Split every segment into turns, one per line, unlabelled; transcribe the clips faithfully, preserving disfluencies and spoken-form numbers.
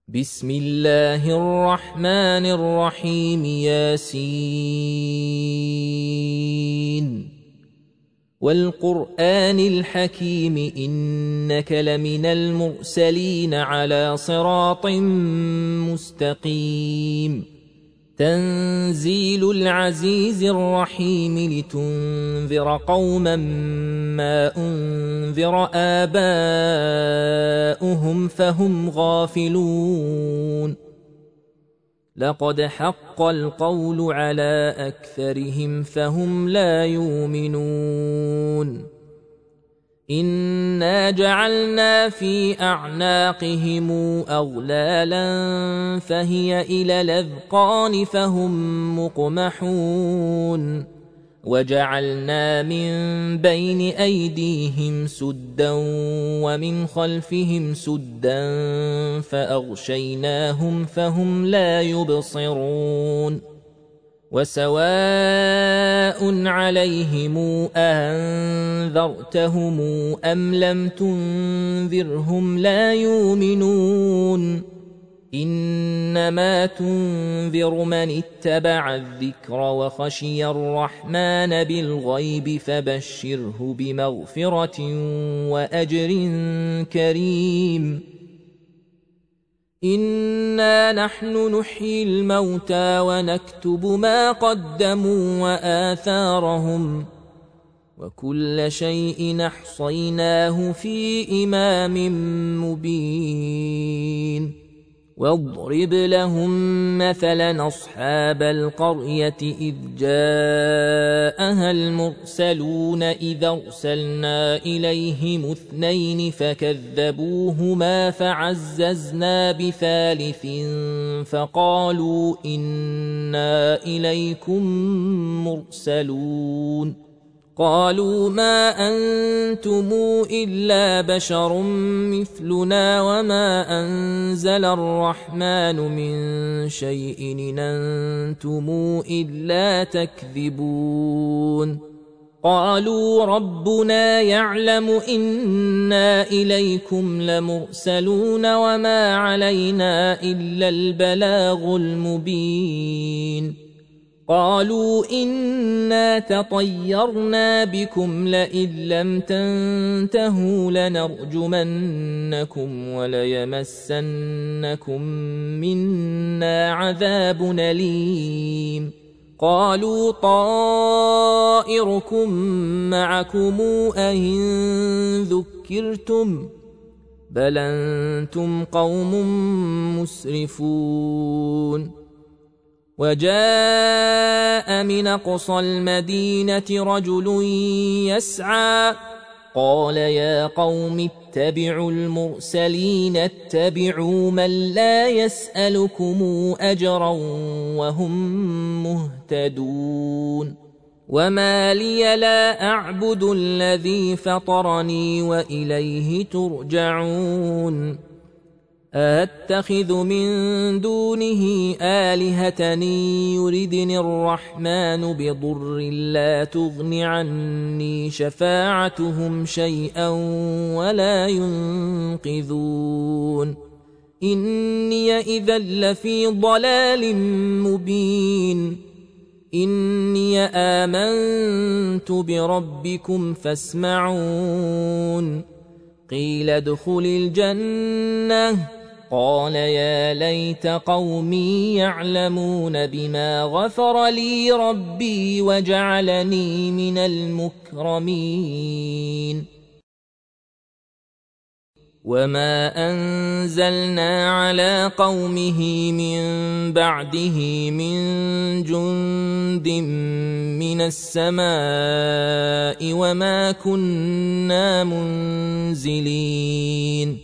بسم الله الرحمن الرحيم ياسين والقرآن الحكيم إنك لمن المرسلين على صراط مستقيم تنزيل العزيز الرحيم لتنذر قوما ما أنذر آباؤهم فهم غافلون لقد حق القول على أكثرهم فهم لا يؤمنون إنا جعلنا في أعناقهم أغلالا فهي إلى الأذقان فهم مقمحون وجعلنا من بين أيديهم سدا ومن خلفهم سدا فأغشيناهم فهم لا يبصرون وسواء عليهم أنذرتهم أم لم تنذرهم لا يؤمنون إنما تنذر من اتبع الذكر وخشي الرحمن بالغيب فبشره بمغفرة وأجر كريم إنا نحن نحيي الموتى ونكتب ما قدموا وآثارهم وكل شيء أحصيناه في إمام مبين واضرب لهم مثلا أصحاب القرية إذ جاءها المرسلون إذ أرسلنا إليهم اثنين فكذبوهما فعززنا بثالث فقالوا إنا إليكم مرسلون قالوا ما أنتم إلا بشر مثلنا وما أنزل الرحمن من شيء إن أنتم إلا تكذبون قالوا ربنا يعلم إنا إليكم لمرسلون وما علينا إلا البلاغ المبين قالوا إنا تطيرنا بكم لئن لم تنتهوا لنرجمنكم وليمسنكم منا عذاب أليم قالوا طائركم معكم أئن ذكرتم بل أنتم قوم مسرفون وجاء من أقصى المدينة رجل يسعى قال يا قوم اتبعوا المرسلين اتبعوا من لا يسألكم أجرا وهم مهتدون وما لي لا أعبد الذي فطرني وإليه ترجعون أتخذ من دونه آلهة يردني الرحمن بضر لا تغن عني شفاعتهم شيئا ولا ينقذون إني إذا لفي ضلال مبين إني آمنت بربكم فاسمعون قيل ادخل الجنة قال يا ليت قومي يعلمون بما غفر لي ربي وجعلني من المكرمين وما أنزلنا على قومه من بعده من جند من السماء وما كنا منزلين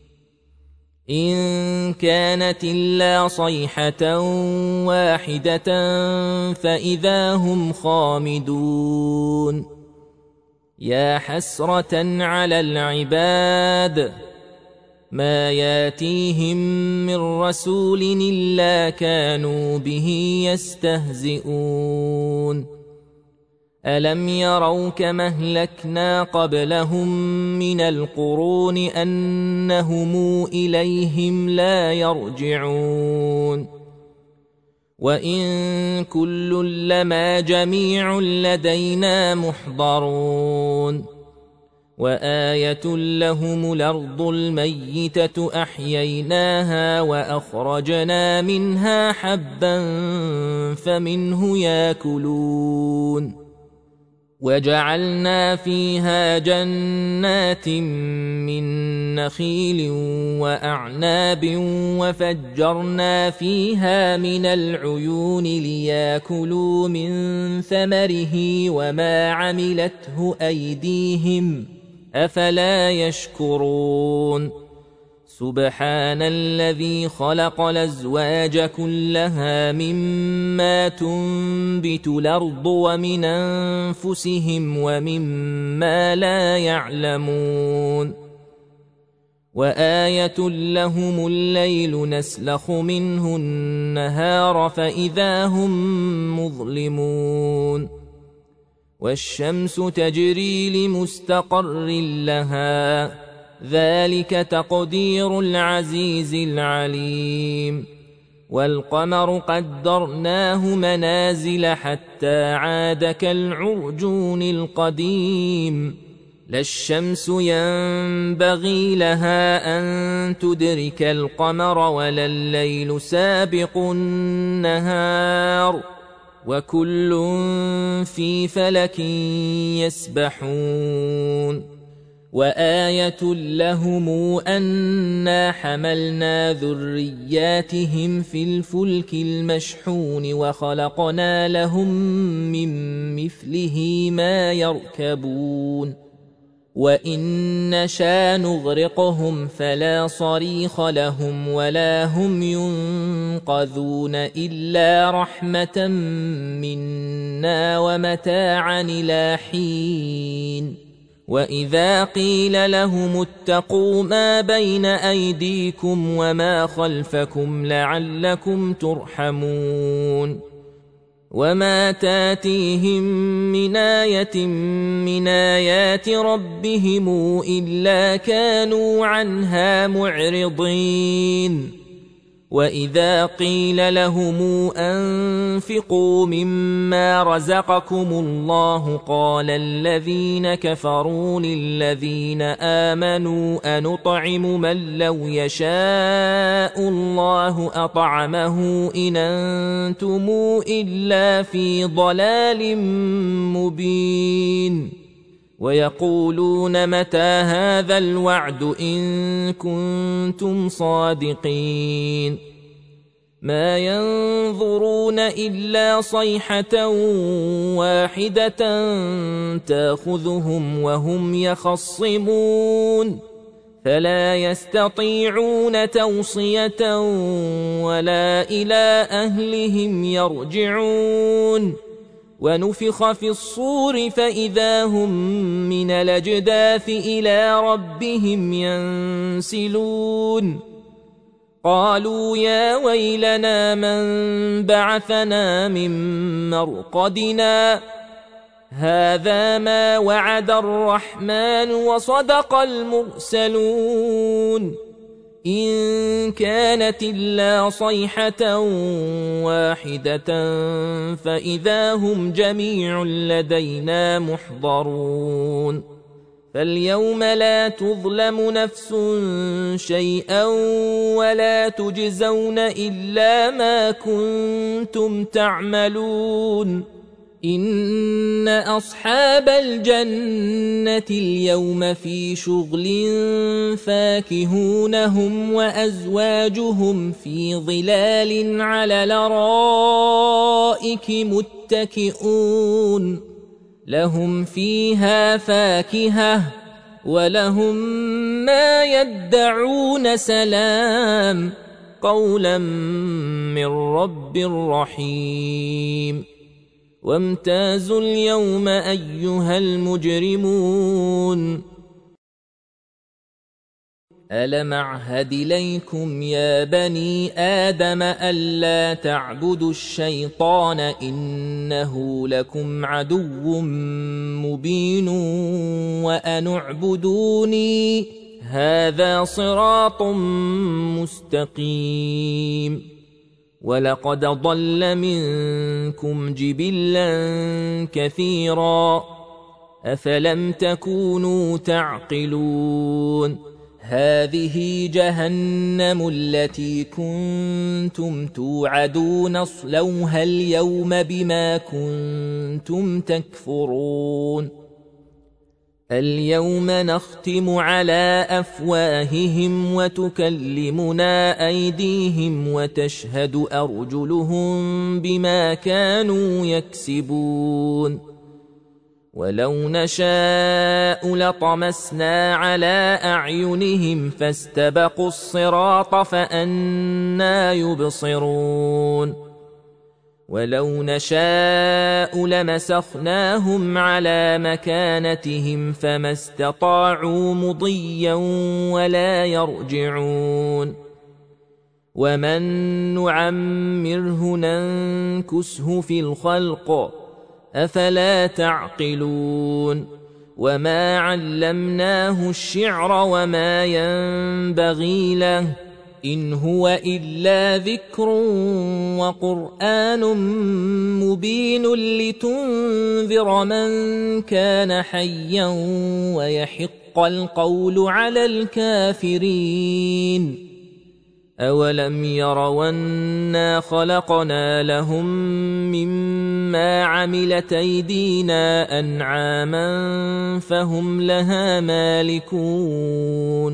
إن كانت إلا صيحة واحدة فإذا هم خامدون يا حسرة على العباد ما ياتيهم من رسول إلا كانوا به يستهزئون ألم يروا كما أهلكنا قبلهم من القرون أنهم إليهم لا يرجعون وإن كل لما جميع لدينا محضرون وآية لهم الأرض الميتة أحييناها وأخرجنا منها حبا فمنه يأكلون وجعلنا فيها جنات من نخيل وأعناب وفجرنا فيها من العيون ليأكلوا من ثمره وما عملته أيديهم أفلا يشكرون سبحان الذي خلق الأزواج كلها مما تنبت الأرض ومن أنفسهم ومما لا يعلمون وآية لهم الليل نسلخ منه النهار فإذا هم مظلمون والشمس تجري لمستقر لها ذلك تقدير العزيز العليم والقمر قدرناه منازل حتى عاد كالعرجون القديم لا الشمس ينبغي لها أن تدرك القمر ولا الليل سابق النهار وكل في فلك يسبحون وآية لهم أنا حملنا ذرياتهم في الفلك المشحون وخلقنا لهم من مثله ما يركبون وإن نشاء نغرقهم فلا صريخ لهم ولا هم ينقذون إلا رحمة منا ومتاعا إلى حين وإذا قيل لهم اتقوا ما بين أيديكم وما خلفكم لعلكم ترحمون وما تاتيهم من آية من آيات ربهم إلا كانوا عنها معرضين وإذا قيل لهم أنفقوا مما رزقكم الله قال الذين كفروا للذين آمنوا أنطعم من لو يشاء الله أطعمه إن أنتم إلا في ضلال مبين ويقولون متى هذا الوعد إن كنتم صادقين ما ينظرون إلا صيحة واحدة تأخذهم وهم يخصمون فلا يستطيعون توصية ولا إلى أهلهم يرجعون ونفخ في الصور فإذا هم من الأجداث إلى ربهم ينسلون قالوا يا ويلنا من بعثنا من مرقدنا هذا ما وعد الرحمن وصدق المرسلون إن كانت إلا صيحة واحدة فإذا هم جميع لدينا محضرون فاليوم لا تظلم نفس شيئا ولا تجزون إلا ما كنتم تعملون إن أصحاب الجنة اليوم في شغل فاكهون هم وأزواجهم في ظلال على الأرائك متكئون لهم فيها فاكهة ولهم ما يدعون سلام قولا من رب رحيم وامتازوا اليوم أيها المجرمون ألم أعهد إليكم يا بني آدم ألا تعبدوا الشيطان إنه لكم عدو مبين وأن اعبدوني هذا صراط مستقيم ولقد ضل منكم جبلا كثيرا أفلم تكونوا تعقلون هذه جهنم التي كنتم توعدون اصلوها اليوم بما كنتم تكفرون اليوم نختم على أفواههم وتكلمنا أيديهم وتشهد أرجلهم بما كانوا يكسبون ولو نشاء لطمسنا على أعينهم فاستبقوا الصراط فأنى يبصرون ولو نشاء لمسخناهم على مكانتهم فما استطاعوا مضيا ولا يرجعون ومن نعمره ننكسه في الخلق أفلا تعقلون وما علمناه الشعر وما ينبغي له إن هو إلا ذكر وقرآن مبين لتنذر من كان حيا ويحق القول على الكافرين أولم يروا أنا خلقنا لهم مما عملت أيدينا أنعاما فهم لها مالكون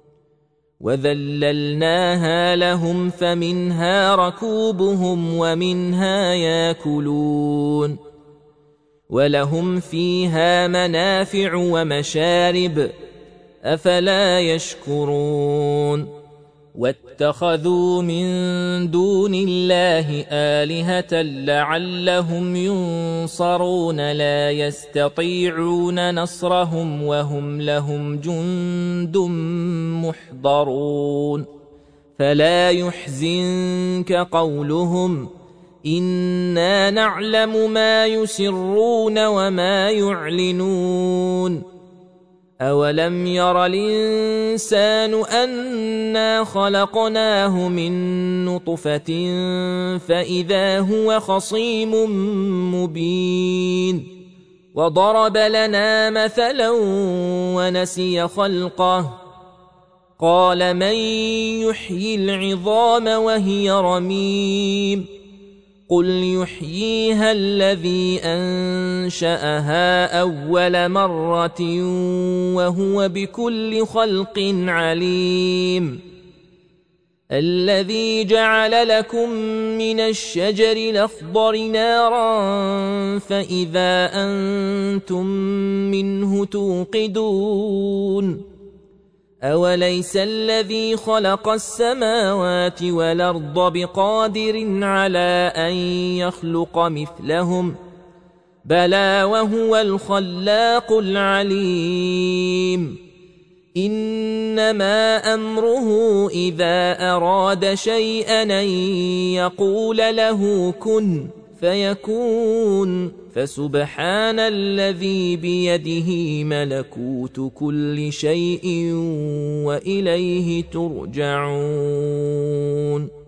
وذللناها لهم فمنها ركوبهم ومنها ياكلون ولهم فيها منافع ومشارب أفلا يشكرون واتخذوا من دون الله آلهة لعلهم ينصرون لا يستطيعون نصرهم وهم لهم جند محضرون فلا يحزنك قولهم إنا نعلم ما يسرون وما يعلنون أولم ير الإنسان أنا خلقناه من نطفة فإذا هو خصيم مبين وضرب لنا مثلا ونسي خلقه قال من يحيي العظام وهي رميم قل يحييها الذي أنشأها أول مرة وهو بكل خلق عليم الذي جعل لكم من الشجر الأخضر نارا فإذا أنتم منه توقدون أوليس الذي خلق السماوات والأرض بقادر على أن يخلق مثلهم بلى وهو الخلاق العليم إنما أمره إذا أراد شيئا أن يقول له كن فيكون فسبحان الذي بيده ملكوت كل شيء وإليه ترجعون